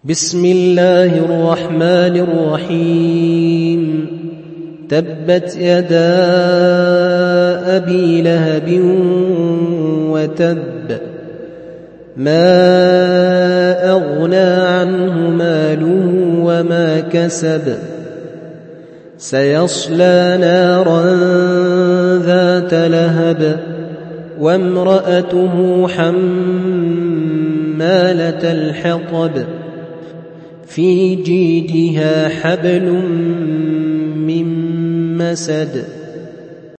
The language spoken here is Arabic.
بسم الله الرحمن الرحيم تبت يدا أبي لهب وتب ما أغنى عنه ماله وما كسب سيصلى نارا ذات لهب وامرأته حمالة الحطب في جيدها حبل من مسد